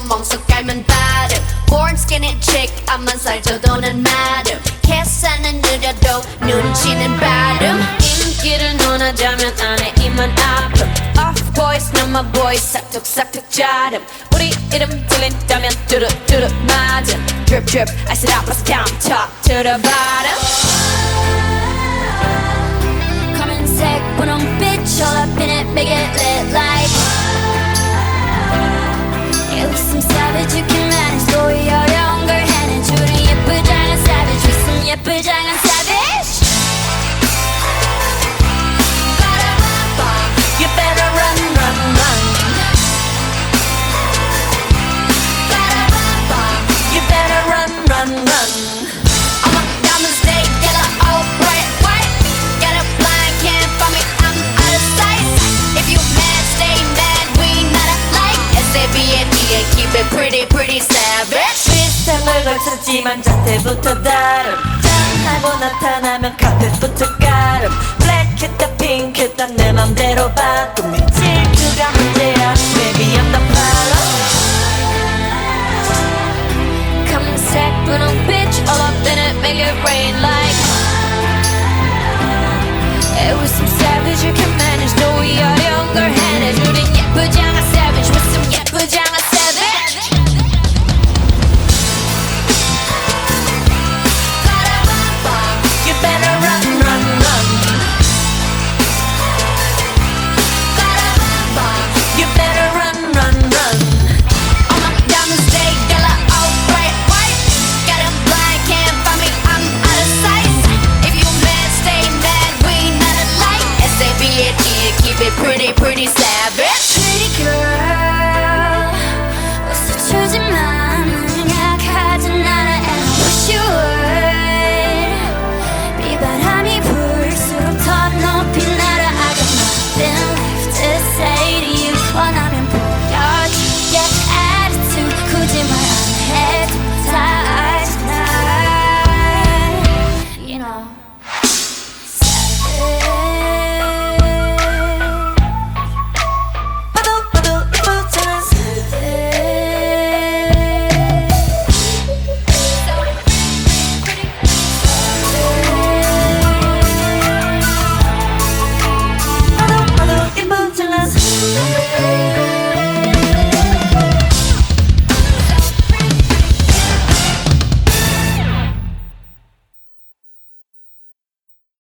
멍석 깔면 바름 Born skinny chick 앞만 살쪄도 난 마름 계산은 느려도 눈치는 빠름 인기를 논하자면 안에 이만 아픔 Off boys not my boys 싹둑싹둑 자름 우리 이름 들린다면 뚜루뚜루 맞음 Drip drip I sit up let's down top to the bottom 검은색 분홍빛 all up in it make it lit like Yeah, with some savage you can manage 소위 어려운 걸 해낸 줄은 예쁘장한 savage with some 예쁘장한 savage You better run, run, run You better run, run, run All my diamonds stay yellow, all bright white Got a blind, can't find me, I'm out of sight If you mad, stay mad, we not alike S-A-V-A-D-A, keep it pretty, pretty savage 위상을 걸쳤지만 자태부터 다름 짠하고 나타나면 카펫부터 가름 블랙했다 핑크했다 내 맘대로 바꿈 네 질투감을